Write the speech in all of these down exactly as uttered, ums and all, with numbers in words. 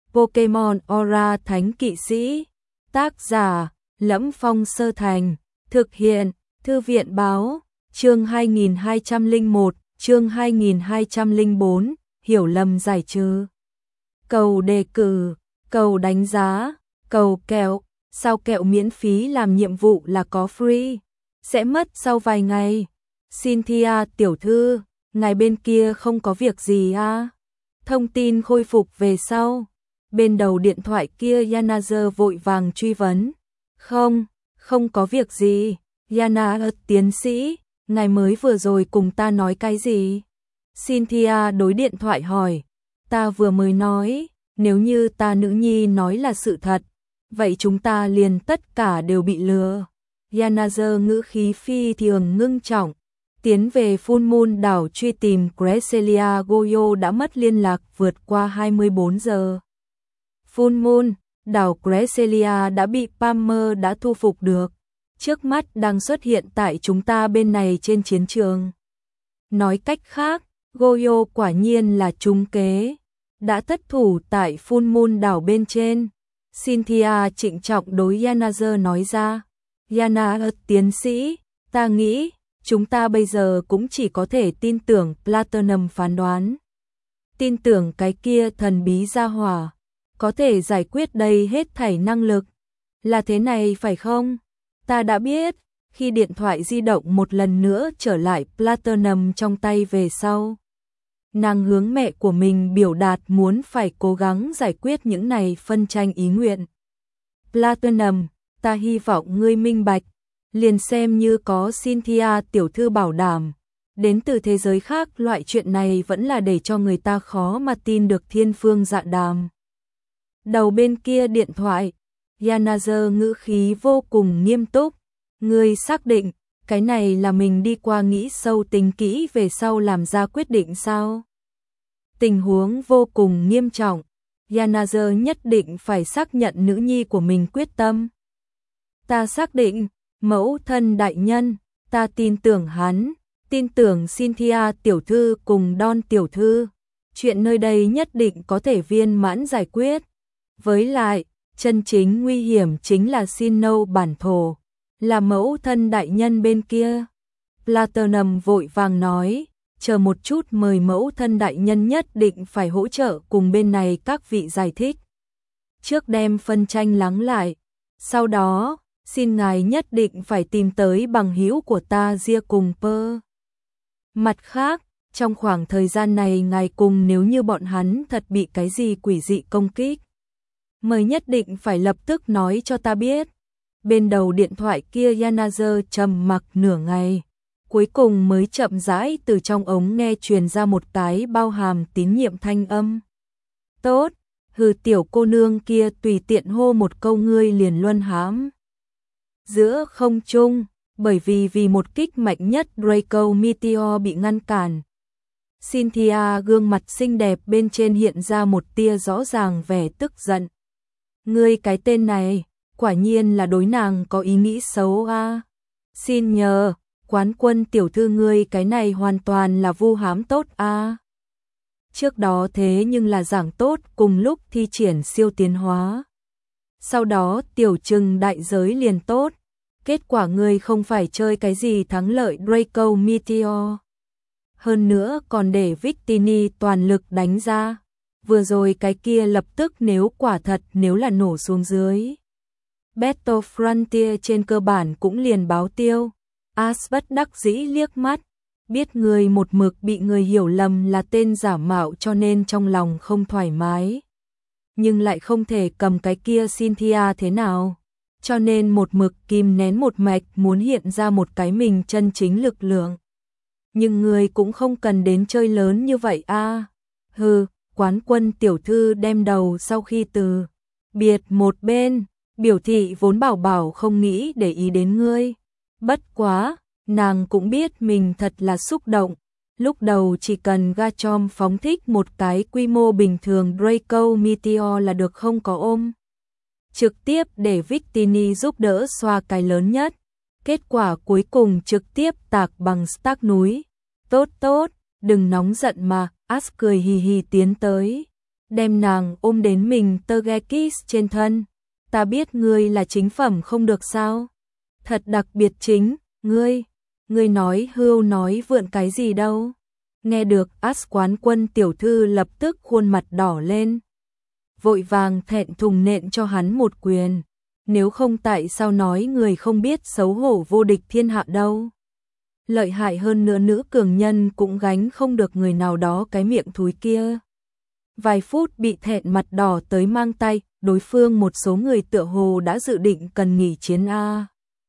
Pokemon Aura Thánh Kỵ Sĩ. Tác giả: Lẫm Phong Sơ Thành. Thực hiện: Thư viện báo. Chương hai nghìn hai trăm lẻ một, chương hai nghìn hai trăm lẻ bốn, hiểu lầm giải trừ. Cầu đề cử, cầu đánh giá, cầu kẹo. Sao kẹo miễn phí làm nhiệm vụ là có free? Sẽ mất sau vài ngày. Cynthia tiểu thư, ngài bên kia không có việc gì à? Thông tin khôi phục về sau. Bên đầu điện thoại kia Yanazer vội vàng truy vấn. Không, không có việc gì. Yana tiến sĩ, ngài mới vừa rồi cùng ta nói cái gì? Cynthia đối điện thoại hỏi. Ta vừa mới nói, nếu như ta nữ nhi nói là sự thật, vậy chúng ta liền tất cả đều bị lừa. Yanazer ngữ khí phi thường ngưng trọng. Tiến về Full Moon đảo truy tìm Cresselia Goyo đã mất liên lạc vượt qua hai mươi bốn giờ. Full Moon, đảo Cresselia đã bị Palmer đã thu phục được. Trước mắt đang xuất hiện tại chúng ta bên này trên chiến trường. Nói cách khác, Goyo quả nhiên là trúng kế. Đã thất thủ tại Full Moon đảo bên trên. Cynthia trịnh trọng đối Yanazer nói ra. Yana tiến sĩ, ta nghĩ, chúng ta bây giờ cũng chỉ có thể tin tưởng Platinum phán đoán. Tin tưởng cái kia thần bí gia hỏa, có thể giải quyết đây hết thảy năng lực. Là thế này phải không? Ta đã biết, khi điện thoại di động một lần nữa trở lại Platinum trong tay về sau. Nàng hướng mẹ của mình biểu đạt muốn phải cố gắng giải quyết những này phân tranh ý nguyện. Platinum, ta hy vọng ngươi minh bạch, liền xem như có Cynthia tiểu thư bảo đảm, đến từ thế giới khác loại chuyện này vẫn là để cho người ta khó mà tin được thiên phương dạ đàm. Đầu bên kia điện thoại, Yanazer ngữ khí vô cùng nghiêm túc, ngươi xác định, cái này là mình đi qua nghĩ sâu tính kỹ về sau làm ra quyết định sao? Tình huống vô cùng nghiêm trọng, Yanazer nhất định phải xác nhận nữ nhi của mình quyết tâm. Ta xác định, mẫu thân đại nhân, ta tin tưởng hắn, tin tưởng Cynthia tiểu thư cùng Don tiểu thư. Chuyện nơi đây nhất định có thể viên mãn giải quyết. Với lại, chân chính nguy hiểm chính là Sinnoh bản thổ, là mẫu thân đại nhân bên kia. Platinum vội vàng nói, chờ một chút mời mẫu thân đại nhân nhất định phải hỗ trợ cùng bên này các vị giải thích. Trước đem phân tranh lắng lại, sau đó, xin ngài nhất định phải tìm tới bằng hữu của ta Ria cùng Pơ. Mặt khác, trong khoảng thời gian này ngài cùng nếu như bọn hắn thật bị cái gì quỷ dị công kích, mời nhất định phải lập tức nói cho ta biết. Bên đầu điện thoại kia Yanazer trầm mặc nửa ngày, cuối cùng mới chậm rãi từ trong ống nghe truyền ra một cái bao hàm tín nhiệm thanh âm. Tốt, hừ tiểu cô nương kia tùy tiện hô một câu ngươi liền luân hãm. Giữa không trung, bởi vì vì một kích mạnh nhất Draco Meteor bị ngăn cản. Cynthia gương mặt xinh đẹp bên trên hiện ra một tia rõ ràng vẻ tức giận. Ngươi cái tên này, quả nhiên là đối nàng có ý nghĩ xấu a. À. Xin nhờ, quán quân tiểu thư ngươi cái này hoàn toàn là vu hãm tốt a. À. Trước đó thế nhưng là giảng tốt cùng lúc thi triển siêu tiến hóa. Sau đó tiểu trừng đại giới liền tốt. Kết quả ngươi không phải chơi cái gì thắng lợi Draco Meteor. Hơn nữa còn để Victini toàn lực đánh ra. Vừa rồi cái kia lập tức nếu quả thật nếu là nổ xuống dưới. Battle Frontier trên cơ bản cũng liền báo tiêu. Ash bất đắc dĩ liếc mắt. Biết người một mực bị người hiểu lầm là tên giả mạo cho nên trong lòng không thoải mái. Nhưng lại không thể cầm cái kia Cynthia thế nào. Cho nên một mực kìm nén một mạch muốn hiện ra một cái mình chân chính lực lượng. Nhưng người cũng không cần đến chơi lớn như vậy a. À. Hừ, quán quân tiểu thư đem đầu sau khi từ biệt một bên, biểu thị vốn bảo bảo không nghĩ để ý đến ngươi. Bất quá, nàng cũng biết mình thật là xúc động. Lúc đầu chỉ cần Garchomp phóng thích một cái quy mô bình thường Draco Meteor là được không có ôm. Trực tiếp để Victini giúp đỡ xoa cái lớn nhất. Kết quả cuối cùng trực tiếp tạc bằng stack núi. Tốt tốt, đừng nóng giận mà, Ash cười hì hì tiến tới. đem nàng ôm đến mình Tergekis trên thân. Ta biết ngươi là chính phẩm không được sao? Thật đặc biệt chính, ngươi, ngươi nói hưu nói vượn cái gì đâu? Nghe được As quán quân tiểu thư lập tức khuôn mặt đỏ lên. Vội vàng thẹn thùng nện cho hắn một quyền. Nếu không tại sao nói người không biết xấu hổ vô địch thiên hạ đâu. Lợi hại hơn nữa nữ cường nhân cũng gánh không được người nào đó cái miệng thúi kia. Vài phút bị thẹn mặt đỏ tới mang tay, đối phương một số người tựa hồ đã dự định cần nghỉ chiến a.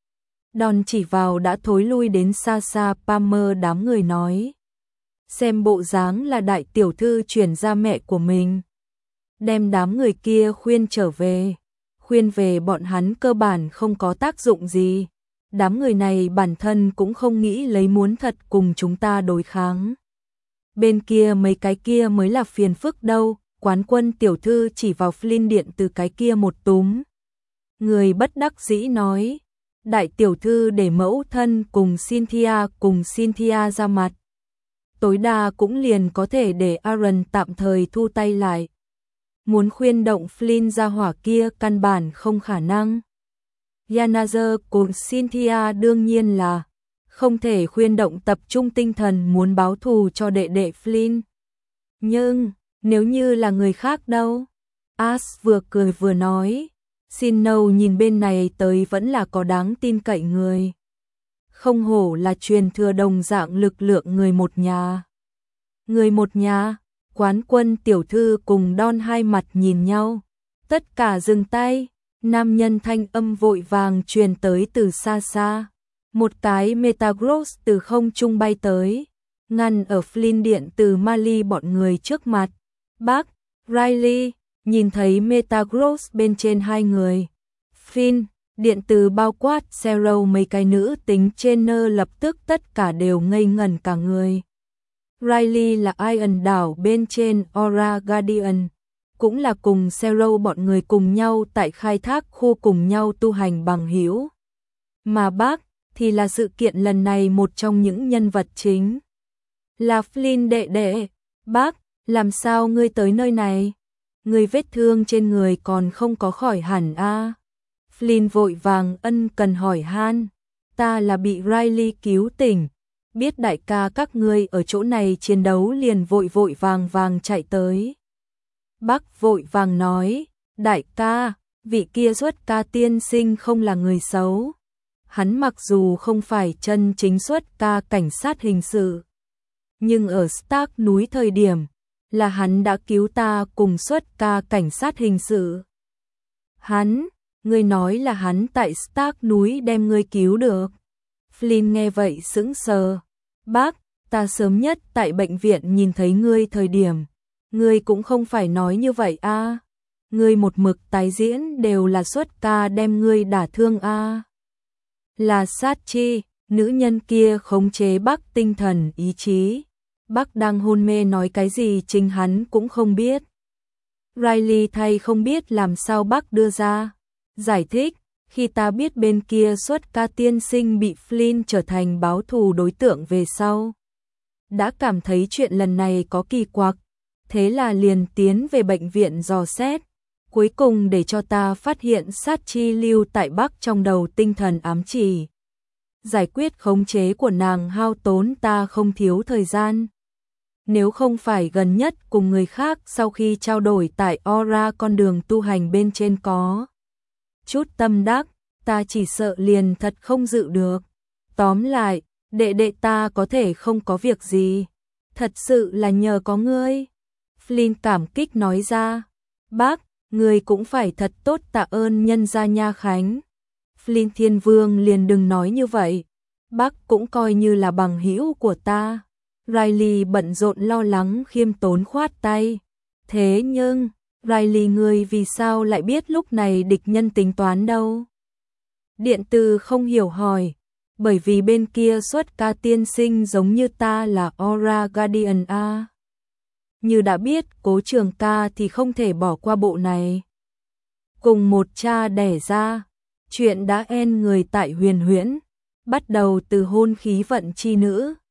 Đòn chỉ vào đã thối lui đến xa xa Palmer đám người nói. Xem bộ dáng là đại tiểu thư chuyển ra mẹ của mình. Đem đám người kia khuyên trở về. Khuyên về bọn hắn cơ bản không có tác dụng gì. Đám người này bản thân cũng không nghĩ lấy muốn thật cùng chúng ta đối kháng. Bên kia mấy cái kia mới là phiền phức đâu. Quán quân tiểu thư chỉ vào Flynn điện từ cái kia một túm. Người bất đắc dĩ nói. Đại tiểu thư để mẫu thân cùng Cynthia cùng Cynthia ra mặt. Tối đa cũng liền có thể để Aaron tạm thời thu tay lại. Muốn khuyên động Flynn ra hỏa kia căn bản không khả năng. Yanazer cùng Cynthia đương nhiên là không thể khuyên động tập trung tinh thần muốn báo thù cho đệ đệ Flynn. Nhưng, nếu như là người khác đâu? As vừa cười vừa nói. Snow nhìn bên này tới vẫn là có đáng tin cậy người. Không hổ là truyền thừa đồng dạng lực lượng người một nhà. Người một nhà, quán quân tiểu thư cùng Don hai mặt nhìn nhau. Tất cả dừng tay, nam nhân thanh âm vội vàng truyền tới từ xa xa. Một cái Metagross từ không trung bay tới, ngăn ở Flynn điện từ Mali bọn người trước mặt. Bác, Riley, nhìn thấy Metagross bên trên hai người. Flynn, điện từ bao quát Zero mấy cái nữ tính trainer lập tức tất cả đều ngây ngẩn cả người. Riley là Iron đảo bên trên Aura Guardian, cũng là cùng Zero bọn người cùng nhau tại khai thác khu cùng nhau tu hành bằng hữu. Mà bác thì là sự kiện lần này một trong những nhân vật chính. Là Flynn đệ đệ. Bác, làm sao ngươi tới nơi này? Ngươi vết thương trên người còn không có khỏi hẳn a? À? Flynn vội vàng ân cần hỏi han. Ta là bị Riley cứu tỉnh. Biết đại ca các ngươi ở chỗ này chiến đấu liền vội vội vàng vàng chạy tới. Bác vội vàng nói. Đại ca, vị kia xuất ca tiên sinh không là người xấu. Hắn mặc dù không phải chân chính xuất ca cảnh sát hình sự. Nhưng ở Stark núi thời điểm, là hắn đã cứu ta cùng xuất ca cảnh sát hình sự. Hắn, ngươi nói là hắn tại Stark núi đem ngươi cứu được. Flynn nghe vậy sững sờ. Bác, ta sớm nhất tại bệnh viện nhìn thấy ngươi thời điểm. Ngươi cũng không phải nói như vậy a. À. Ngươi một mực tái diễn đều là xuất ca đem ngươi đả thương a. À. Là Sachi, nữ nhân kia khống chế Bác tinh thần ý chí. Bác đang hôn mê nói cái gì chính hắn cũng không biết. Riley thay không biết làm sao bác đưa ra. Giải thích, khi ta biết bên kia xuất ca tiên sinh bị Flynn trở thành báo thù đối tượng về sau. Đã cảm thấy chuyện lần này có kỳ quặc. Thế là liền tiến về bệnh viện dò xét. Cuối cùng để cho ta phát hiện sát chi lưu tại Bắc trong đầu tinh thần ám chỉ. Giải quyết khống chế của nàng hao tốn ta không thiếu thời gian. Nếu không phải gần nhất cùng người khác sau khi trao đổi tại Aura con đường tu hành bên trên có chút tâm đắc, ta chỉ sợ liền thật không dự được. Tóm lại, đệ đệ ta có thể không có việc gì. Thật sự là nhờ có ngươi. Flynn cảm kích nói ra. Bác, ngươi cũng phải thật tốt tạ ơn nhân gia nha Khánh. Flynn Thiên Vương liền đừng nói như vậy. Bác cũng coi như là bằng hữu của ta. Riley bận rộn lo lắng khiêm tốn khoát tay. Thế nhưng, Riley ngươi vì sao lại biết lúc này địch nhân tính toán đâu? Điện từ không hiểu hỏi. Bởi vì bên kia xuất ca tiên sinh giống như ta là Aura Guardian A. Như đã biết Cố Trường ca thì không thể bỏ qua bộ này. Cùng một cha đẻ ra, chuyện đã en người tại huyền huyễn. Bắt đầu từ hôn khí vận chi nữ.